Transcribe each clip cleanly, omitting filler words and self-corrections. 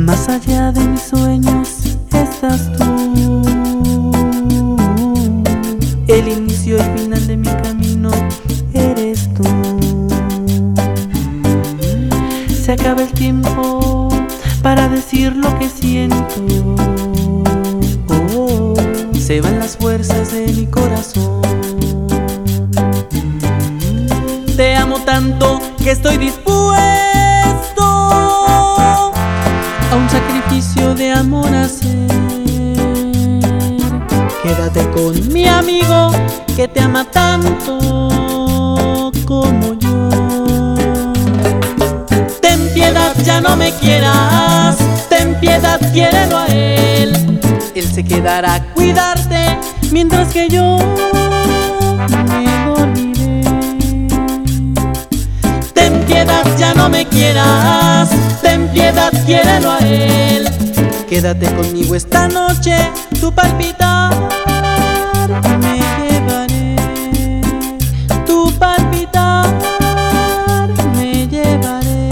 Más allá de mis sueños estás tú. El inicio y final de mi camino eres tú. Se acaba el tiempo para decir lo que siento. Se van las fuerzas de mi corazón. Te amo tanto que estoy dispuesto a un sacrificio de amor a hacer. Quédate con mi amigo que te ama tanto como yo. Ten piedad, ya no me quieras. Ten piedad, quiérelo a él. Él se quedará a cuidarte mientras que yo me dormiré. Ten piedad, ya no me quieras. Ten piedad, quiérelo a él. Quédate conmigo esta noche, tu palpitar me llevaré. Tu palpitar me llevaré.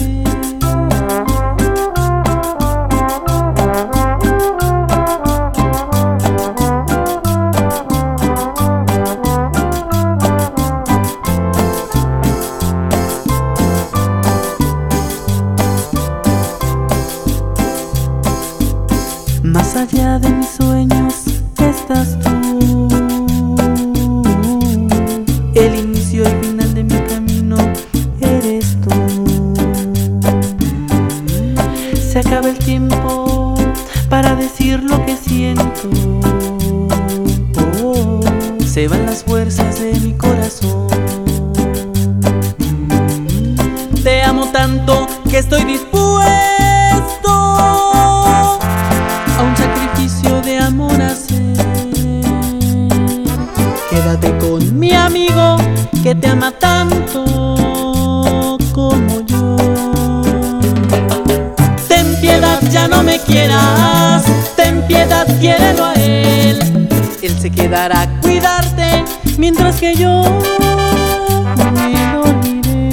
Más allá de mis sueños estás tú. El inicio y final de mi camino eres tú. Se acaba el tiempo para decir lo que siento. Se van las fuerzas de mi corazón. Te amo tanto que estoy dispuesto a un sacrificio de amor a hacer. Quédate con mi amigo que te ama tanto como yo. Ten piedad, ya no me quieras. Ten piedad, quiérelo a él. Él se quedará a cuidarte mientras que yo me dormiré.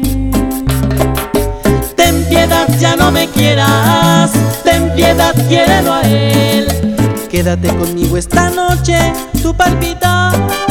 Ten piedad, ya no me quieras. Ten piedad, quiérelo a él. Quédate conmigo esta noche, tu palpitar